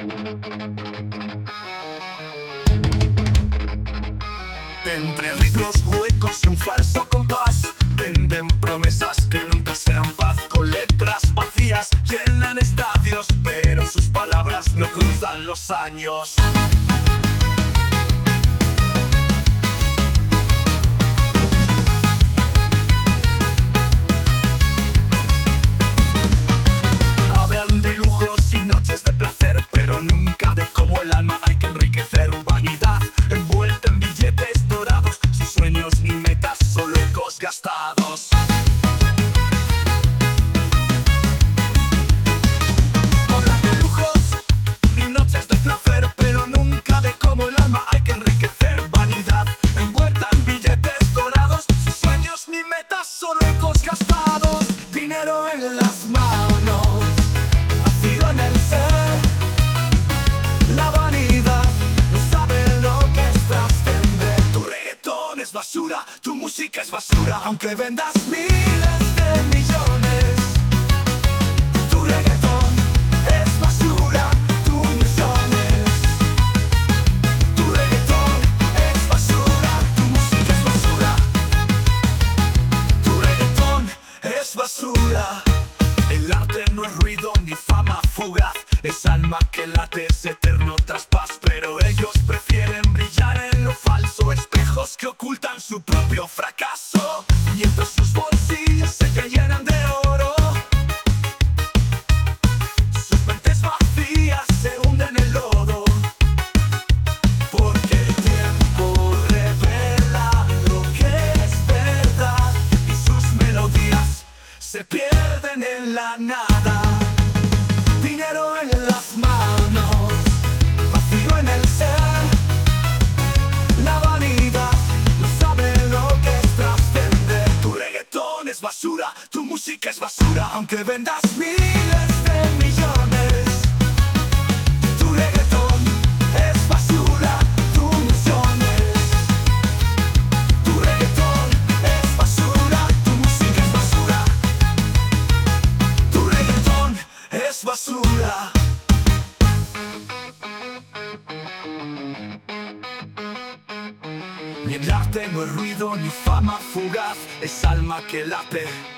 Entre ritmos huecos y un falso compás venden promesas que nunca serán paz. Con letras vacías llenan estadios, pero sus palabras no cruzan los años. Hablan de lujos y noches de placer, pero nunca de cómo el alma hay que enriquecer. Vanidad envuelta en billetes dorados, sus sueños ni metas, solo ecos gastados. Hablan de lujos y noches de placer, pero nunca de cómo el alma hay que enriquecer. Vanidad envuelta en billetes dorados, sus sueños ni metas, solo ecos gastados. Dinero en las manos, vacío en el ser. La vanidad no sabe lo que es trascender. Tu reggaetón es basura, tu música es basura, aunque vendas miles de millones. Tu reggaetón es basura, tu millones. Tu reggaetón es basura, tu música es basura. Tu reggaetón es basura. El arte no es ruido ni fama fugaz, es alma que late, es eterno traspaz. Pero ellos prefieren brillar en lo falso, espejos que ocultan su propio fracaso, mientras sus bolsillos se llenan de oro. Sus mentes vacías se hunden en el lodo, porque el tiempo revela lo que es verdad y sus melodías se pierden en la nada. Dinero en las manos, vacío en el ser. La vanidad no sabe lo que es trascender. Tu reggaetón es basura, tu música es basura, aunque vendas miles de millones. Tu reggaetón es basura, tu millones. Tu reggaetón es basura, tu música es basura. Tu reggaetón es basura. Ni el arte no es ruido ni fama fugaz, es alma que late,